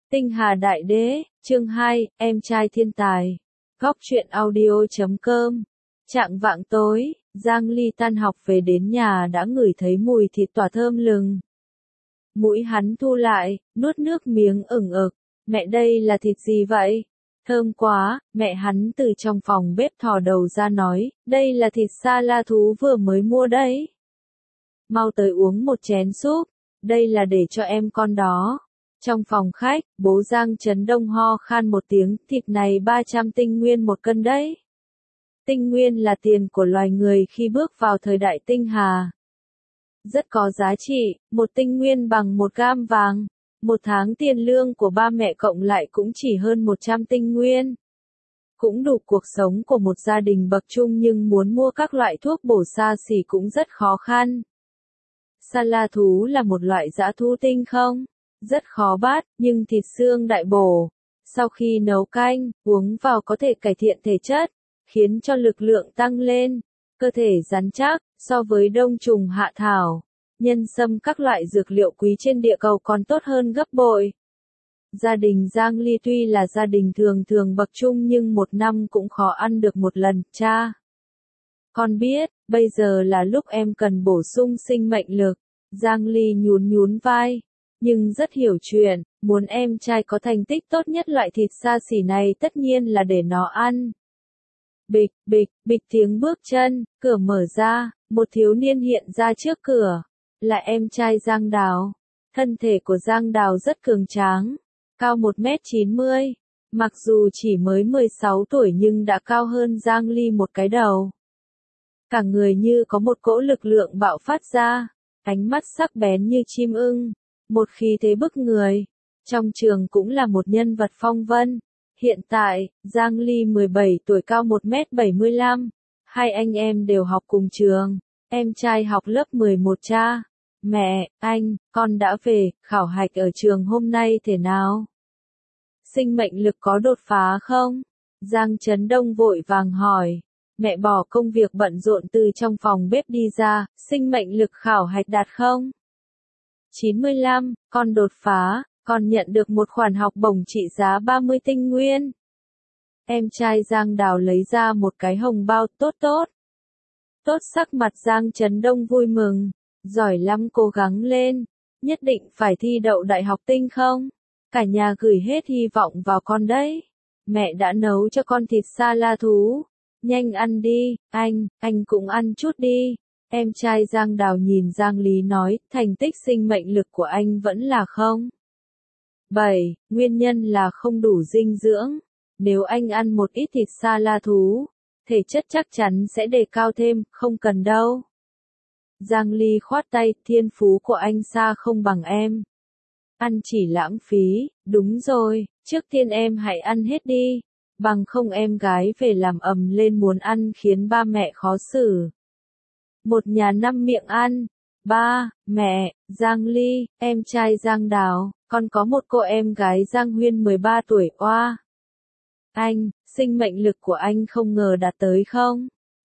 Tinh Hà Đại Đế, chương 2, em trai thiên tài. Góc truyện audio.com. Chạng vạng tối, Giang Ly tan học về đến nhà đã ngửi thấy mùi thịt tỏa thơm lừng. Mũi hắn thu lại, nuốt nước miếng ửng ực. Mẹ, đây là thịt gì vậy? Thơm quá. Mẹ hắn từ trong phòng bếp thò đầu ra nói, đây là thịt sa la thú vừa mới mua đấy. Mau tới uống một chén súp, đây là để cho em con đó. Trong phòng khách, bố Giang Trấn Đông ho khan một tiếng, thịt này 300 tinh nguyên một cân đấy. Tinh nguyên là tiền của loài người khi bước vào thời đại tinh hà. Rất có giá trị, một tinh nguyên bằng 1 gam vàng. Một tháng tiền lương của ba mẹ cộng lại cũng chỉ hơn 100 tinh nguyên. Cũng đủ cuộc sống của một gia đình bậc trung, nhưng muốn mua các loại thuốc bổ xa xỉ cũng rất khó khăn. Sa la thú là một loại dã thú tinh không? Rất khó bắt, nhưng thịt xương đại bổ. Sau khi nấu canh, uống vào có thể cải thiện thể chất, khiến cho lực lượng tăng lên, cơ thể rắn chắc, so với đông trùng hạ thảo, nhân sâm các loại dược liệu quý trên địa cầu còn tốt hơn gấp bội. Gia đình Giang Ly tuy là gia đình thường thường bậc trung nhưng một năm cũng khó ăn được một lần, cha. Con biết, bây giờ là lúc em cần bổ sung sinh mệnh lực. Giang Ly nhún vai. Nhưng rất hiểu chuyện, muốn em trai có thành tích tốt nhất, loại thịt xa xỉ này tất nhiên là để nó ăn. Bịch, bịch tiếng bước chân, cửa mở ra, một thiếu niên hiện ra trước cửa. Là em trai Giang Đào. Thân thể của Giang Đào rất cường tráng, cao 1m90. Mặc dù chỉ mới 16 tuổi nhưng đã cao hơn Giang Ly một cái đầu. Cả người như có một cỗ lực lượng bạo phát ra, ánh mắt sắc bén như chim ưng. Một khí thế bức người, trong trường cũng là một nhân vật phong vân. Hiện tại, Giang Ly 17 tuổi, cao 1m75, hai anh em đều học cùng trường, em trai học lớp 11. Cha, mẹ, anh, con đã về, khảo hạch ở trường hôm nay thế nào? Sinh mệnh lực có đột phá không? Giang Trấn Đông vội vàng hỏi. Mẹ bỏ công việc bận rộn từ trong phòng bếp đi ra, sinh mệnh lực khảo hạch đạt không? 95, con đột phá, con nhận được một khoản học bổng trị giá 30 tinh nguyên. Em trai Giang Đào lấy ra một cái hồng bao. Tốt, sắc mặt Giang Trấn Đông vui mừng. Giỏi lắm, cố gắng lên. Nhất định phải thi đậu đại học tinh không? Cả nhà gửi hết hy vọng vào con đấy. Mẹ đã nấu cho con thịt sa la thú. Nhanh ăn đi, anh cũng ăn chút đi. Em trai Giang Đào nhìn Giang Lý nói, thành tích sinh mệnh lực của anh vẫn là không. 7, nguyên nhân là không đủ dinh dưỡng. Nếu anh ăn một ít thịt sa la thú, thể chất chắc chắn sẽ đề cao thêm, không cần đâu. Giang Ly khoát tay, thiên phú của anh xa không bằng em. Ăn chỉ lãng phí, đúng rồi, trước tiên em hãy ăn hết đi. Bằng không em gái về làm ầm lên muốn ăn khiến ba mẹ khó xử. Một nhà 5 miệng ăn. Ba, mẹ, Giang Ly, em trai Giang Đào, con có một cô em gái Giang Huyên 13 tuổi. Oa. Anh, sinh mệnh lực của anh không ngờ đạt tới không?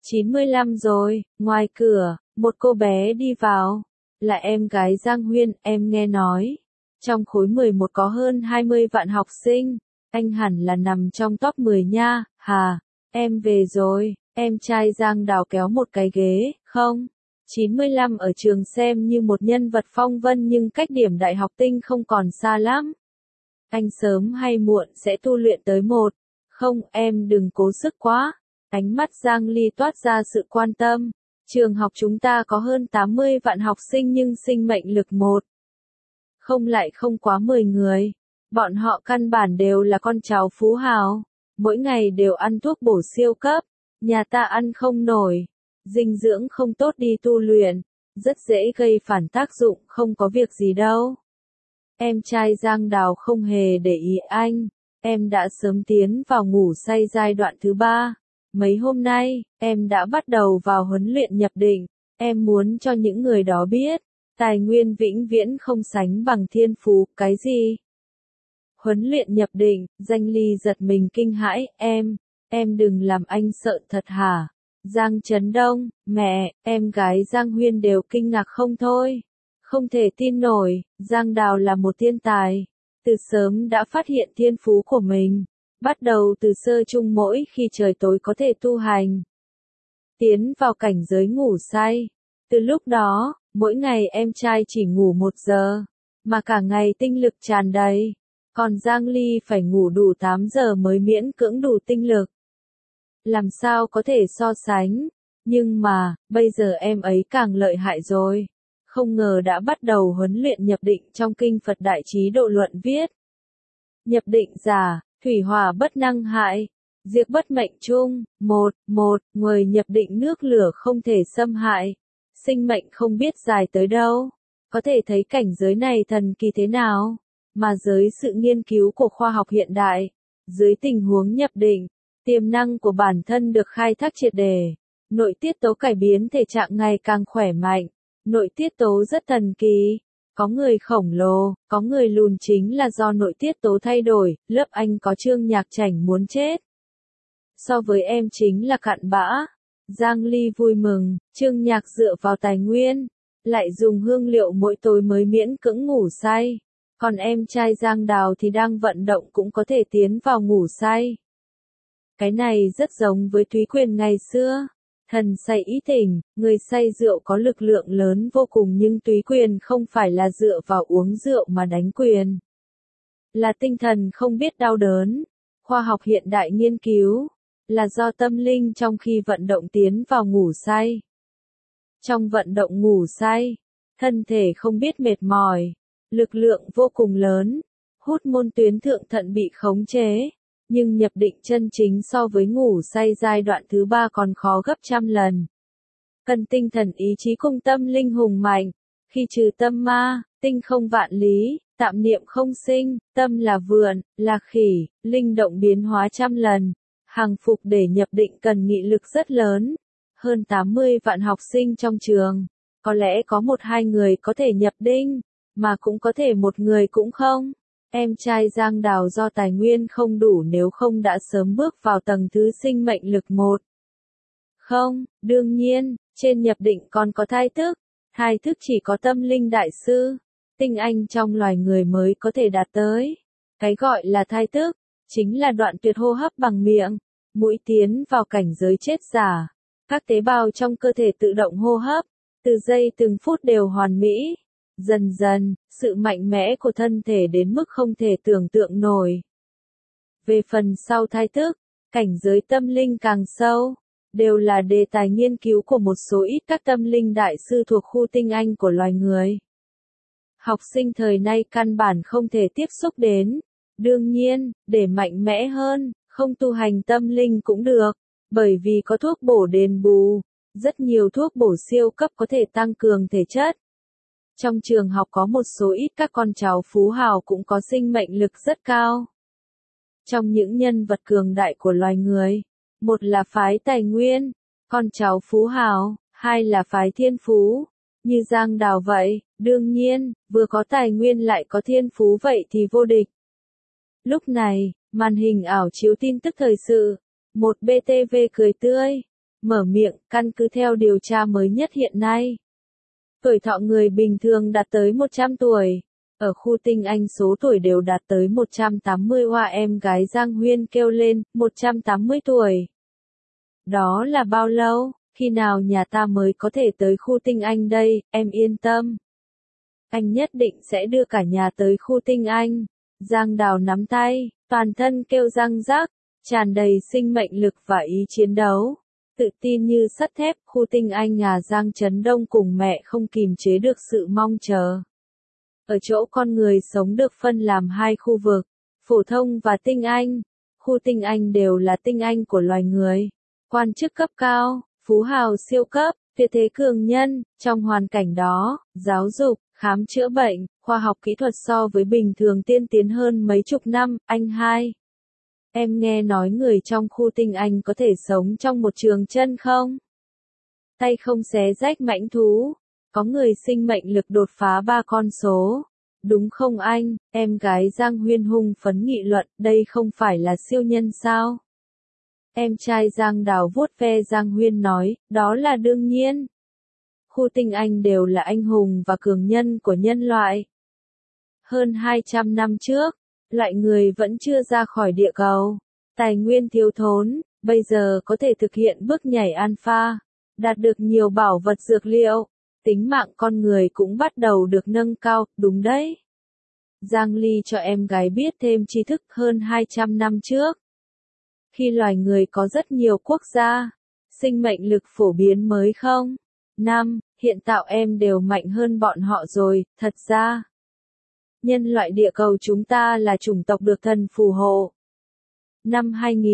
95 rồi. Ngoài cửa, một cô bé đi vào. Là em gái Giang Huyên, em nghe nói. Trong khối 11 có hơn 20 vạn học sinh. Anh hẳn là nằm trong top 10 nha. Hà, em về rồi. Em trai Giang Đào kéo một cái ghế. Không, 95 ở trường xem như một nhân vật phong vân nhưng cách điểm đại học tinh không còn xa lắm. Anh sớm hay muộn sẽ tu luyện tới 1. Không, em đừng cố sức quá. Ánh mắt Giang Ly toát ra sự quan tâm. Trường học chúng ta có hơn 80 vạn học sinh nhưng sinh mệnh lực 1. Không lại không quá 10 người. Bọn họ căn bản đều là con cháu phú hào. Mỗi ngày đều ăn thuốc bổ siêu cấp. Nhà ta ăn không nổi. Dinh dưỡng không tốt, đi tu luyện. Rất dễ gây phản tác dụng, không có việc gì đâu. Em trai Giang Đào không hề để ý anh. Em đã sớm tiến vào ngủ say giai đoạn thứ 3. Mấy hôm nay, em đã bắt đầu vào huấn luyện nhập định. Em muốn cho những người đó biết. Tài nguyên vĩnh viễn không sánh bằng thiên phú. Cái gì? Huấn luyện nhập định, Giang Ly giật mình kinh hãi, em đừng làm anh sợ thật hả? Giang Trấn Đông, mẹ, em gái Giang Huyên đều kinh ngạc không thôi. Không thể tin nổi, Giang Đào là một thiên tài. từ sớm đã phát hiện thiên phú của mình, bắt đầu từ sơ chung mỗi khi trời tối có thể tu hành, tiến vào cảnh giới ngủ say. Từ lúc đó, mỗi ngày em trai chỉ ngủ 1 giờ, mà cả ngày tinh lực tràn đầy, còn Giang Ly phải ngủ đủ 8 giờ mới miễn cưỡng đủ tinh lực. Làm sao có thể so sánh, nhưng mà, bây giờ em ấy càng lợi hại rồi. Không ngờ đã bắt đầu huấn luyện nhập định trong kinh Phật Đại Trí Độ Luận viết. Nhập định giả, thủy hỏa bất năng hại, diệt bất mệnh chung, người nhập định nước lửa không thể xâm hại, sinh mệnh không biết dài tới đâu. Có thể thấy cảnh giới này thần kỳ thế nào, mà dưới sự nghiên cứu của khoa học hiện đại, dưới tình huống nhập định, tiềm năng của bản thân được khai thác triệt để, nội tiết tố cải biến thể trạng ngày càng khỏe mạnh, nội tiết tố rất thần kỳ. Có người khổng lồ, có người lùn chính là do nội tiết tố thay đổi, lớp anh có Trương Nhạc chảnh muốn chết. So với em chính là cặn bã. Giang Ly vui mừng, Trương Nhạc dựa vào tài nguyên, lại dùng hương liệu mỗi tối mới miễn cưỡng ngủ say. Còn em trai Giang Đào thì đang vận động cũng có thể tiến vào ngủ say. Cái này rất giống với Thúy Quyền ngày xưa. Thần say ý tỉnh, người say rượu có lực lượng lớn vô cùng nhưng Túy Quyền không phải là dựa vào uống rượu mà đánh quyền. Là tinh thần không biết đau đớn. Khoa học hiện đại nghiên cứu, là do tâm linh trong khi vận động tiến vào ngủ say. Trong vận động ngủ say, thân thể không biết mệt mỏi, lực lượng vô cùng lớn, hút môn tuyến thượng thận bị khống chế. Nhưng nhập định chân chính so với ngủ say giai đoạn thứ 3 còn khó gấp trăm lần. Cần tinh thần ý chí cùng tâm linh hùng mạnh, khi trừ tâm ma, tinh không vạn lý, tạm niệm không sinh, tâm là vượn, là khỉ, linh động biến hóa trăm lần. Hàng phục để nhập định cần nghị lực rất lớn. Hơn 80 vạn học sinh trong trường, có lẽ có 1-2 người có thể nhập định, mà cũng có thể một người cũng không. Em trai Giang Đào do tài nguyên không đủ nếu không đã sớm bước vào tầng thứ sinh mệnh lực 1. Không, đương nhiên, trên nhập định còn có thai thức. Thai thức chỉ có tâm linh đại sư, tinh anh trong loài người mới có thể đạt tới. Cái gọi là thai thức, chính là đoạn tuyệt hô hấp bằng miệng, mũi tiến vào cảnh giới chết giả. Các tế bào trong cơ thể tự động hô hấp, từ giây từng phút đều hoàn mỹ. Dần dần, sự mạnh mẽ của thân thể đến mức không thể tưởng tượng nổi. Về phần sau thai thức, cảnh giới tâm linh càng sâu, đều là đề tài nghiên cứu của một số ít các tâm linh đại sư thuộc khu tinh anh của loài người. Học sinh thời nay căn bản không thể tiếp xúc đến. Đương nhiên, để mạnh mẽ hơn, không tu hành tâm linh cũng được, bởi vì có thuốc bổ đền bù, rất nhiều thuốc bổ siêu cấp có thể tăng cường thể chất. Trong trường học có một số ít các con cháu phú hào cũng có sinh mệnh lực rất cao. Trong những nhân vật cường đại của loài người, một là phái tài nguyên, con cháu phú hào, hai là phái thiên phú, như Giang Đào vậy, đương nhiên, vừa có tài nguyên lại có thiên phú vậy thì vô địch. Lúc này, màn hình ảo chiếu tin tức thời sự, một BTV cười tươi, mở miệng, căn cứ theo điều tra mới nhất hiện nay. Tuổi thọ người bình thường đạt tới 100 tuổi. Ở khu tinh anh số tuổi đều đạt tới 180. Hoa em gái Giang Huyên kêu lên, 180 tuổi. Đó là bao lâu? Khi nào nhà ta mới có thể tới khu tinh anh đây? Em yên tâm. Anh nhất định sẽ đưa cả nhà tới khu tinh anh. Giang Đào nắm tay, toàn thân kêu răng rắc, tràn đầy sinh mệnh lực và ý chiến đấu. Tự tin như sắt thép, khu tinh anh nhà Giang Trấn Đông cùng mẹ không kìm chế được sự mong chờ. Ở chỗ con người sống được phân làm 2 khu vực, phổ thông và tinh anh. Khu tinh anh đều là tinh anh của loài người, quan chức cấp cao, phú hào siêu cấp, tuyệt thế cường nhân. Trong hoàn cảnh đó, giáo dục, khám chữa bệnh, khoa học kỹ thuật so với bình thường tiên tiến hơn mấy chục năm. Anh hai, em nghe nói người trong khu tinh anh có thể sống trong một trường chân không? Tay không xé rách mãnh thú, có người sinh mệnh lực đột phá 3 con số. Đúng không anh? Em gái Giang Huyên hung phấn nghị luận, đây không phải là siêu nhân sao? Em trai Giang Đào vuốt ve Giang Huyên nói, đó là đương nhiên. Khu tinh anh đều là anh hùng và cường nhân của nhân loại. Hơn 200 năm trước, loại người vẫn chưa ra khỏi địa cầu. Tài nguyên thiếu thốn, bây giờ có thể thực hiện bước nhảy alpha, đạt được nhiều bảo vật dược liệu. Tính mạng con người cũng bắt đầu được nâng cao, đúng đấy. Giang Ly cho em gái biết thêm tri thức hơn 200 năm trước. Khi loài người có rất nhiều quốc gia, sinh mệnh lực phổ biến mới không? Hiện tạo em đều mạnh hơn bọn họ rồi, thật ra. Nhân loại địa cầu chúng ta là chủng tộc được thần phù hộ. Năm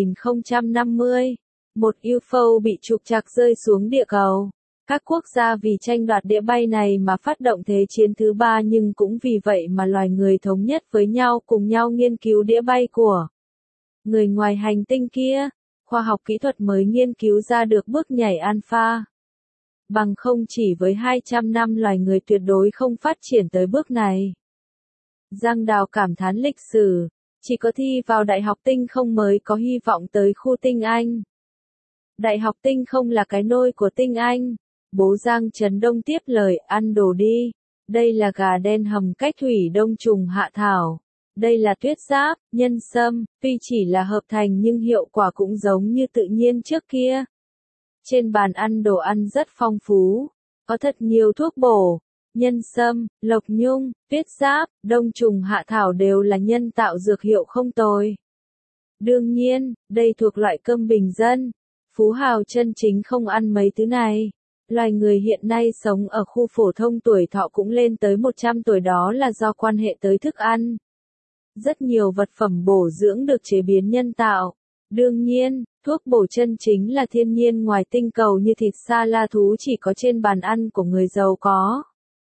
2050, một UFO bị trục trặc rơi xuống địa cầu. Các quốc gia vì tranh đoạt đĩa bay này mà phát động thế chiến thứ ba, nhưng cũng vì vậy mà loài người thống nhất với nhau, cùng nhau nghiên cứu đĩa bay của người ngoài hành tinh kia. Khoa học kỹ thuật mới nghiên cứu ra được bước nhảy alpha. Bằng không chỉ với 200 năm loài người tuyệt đối không phát triển tới bước này. Giang Đào cảm thán lịch sử, chỉ có thi vào Đại học Tinh không mới có hy vọng tới khu Tinh Anh. Đại học Tinh không là cái nôi của Tinh Anh. Bố Giang Trấn Đông tiếp lời, ăn đồ đi. Đây là gà đen hầm cách thủy đông trùng hạ thảo. Đây là tuyết giáp, nhân sâm, tuy chỉ là hợp thành nhưng hiệu quả cũng giống như tự nhiên trước kia. Trên bàn ăn đồ ăn rất phong phú, có thật nhiều thuốc bổ, nhân sâm, lộc nhung, tuyết giáp, đông trùng hạ thảo đều là nhân tạo dược hiệu không tồi. Đương nhiên, đây thuộc loại cơm bình dân, phú hào chân chính không ăn mấy thứ này. Loài người hiện nay sống ở khu phổ thông tuổi thọ cũng lên tới 100 tuổi, đó là do quan hệ tới thức ăn. Rất nhiều vật phẩm bổ dưỡng được chế biến nhân tạo. Đương nhiên, thuốc bổ chân chính là thiên nhiên ngoài tinh cầu như thịt sa la thú chỉ có trên bàn ăn của người giàu có.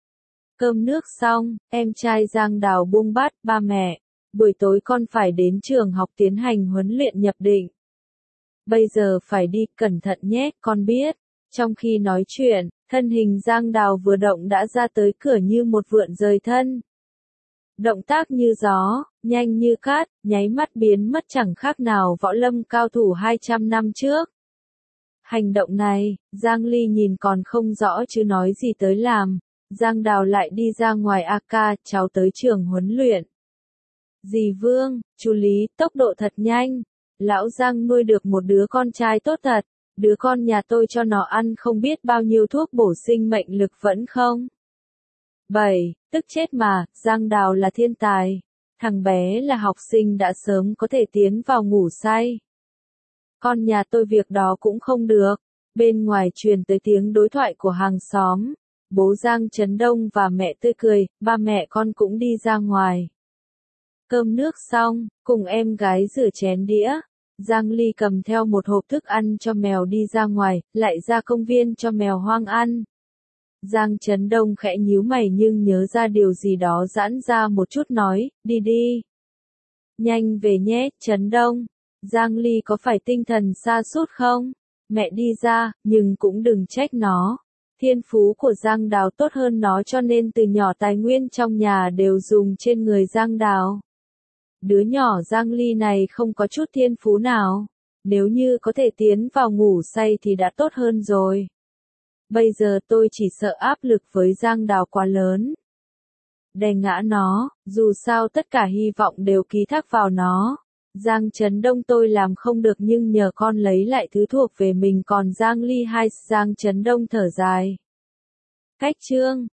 Cơm nước xong, em trai Giang Đào buông bát, ba mẹ, buổi tối con phải đến trường học tiến hành huấn luyện nhập định. Bây giờ phải đi, cẩn thận nhé, con biết. Trong khi nói chuyện, thân hình Giang Đào vừa động đã ra tới cửa như một vượn rời thân. Động tác như gió, nhanh như cát, nháy mắt biến mất chẳng khác nào võ lâm cao thủ 200 năm trước. Hành động này, Giang Ly nhìn còn không rõ chứ nói gì tới làm. Giang Đào lại đi ra ngoài AK, cháu tới trường huấn luyện. Dì Vương, chú Lý, tốc độ thật nhanh. Lão Giang nuôi được một đứa con trai tốt thật. Đứa con nhà tôi cho nó ăn không biết bao nhiêu thuốc bổ sinh mệnh lực vẫn không. 7. Tức chết mà, Giang Đào là thiên tài. Thằng bé là học sinh đã sớm có thể tiến vào ngủ say. Con nhà tôi việc đó cũng không được. Bên ngoài truyền tới tiếng đối thoại của hàng xóm. Bố Giang Trấn Đông và mẹ tươi cười, ba mẹ con cũng đi ra ngoài. Cơm nước xong, cùng em gái rửa chén đĩa. Giang Ly cầm theo một hộp thức ăn cho mèo đi ra ngoài, lại ra công viên cho mèo hoang ăn. Giang Trấn Đông khẽ nhíu mày nhưng nhớ ra điều gì đó giãn ra một chút nói, đi đi. Nhanh về nhé, Trấn Đông. Giang Ly có phải tinh thần sa sút không? Mẹ đi ra, nhưng cũng đừng trách nó. Thiên phú của Giang Đào tốt hơn nó cho nên từ nhỏ tài nguyên trong nhà đều dùng trên người Giang Đào. Đứa nhỏ Giang Ly này không có chút thiên phú nào. Nếu như có thể tiến vào ngủ say thì đã tốt hơn rồi. Bây giờ tôi chỉ sợ áp lực với Giang Đào quá lớn. Đè ngã nó, dù sao tất cả hy vọng đều ký thác vào nó. Giang Trấn Đông tôi làm không được nhưng nhờ con lấy lại thứ thuộc về mình, còn Giang Ly hay Giang Trấn Đông thở dài. Cách chương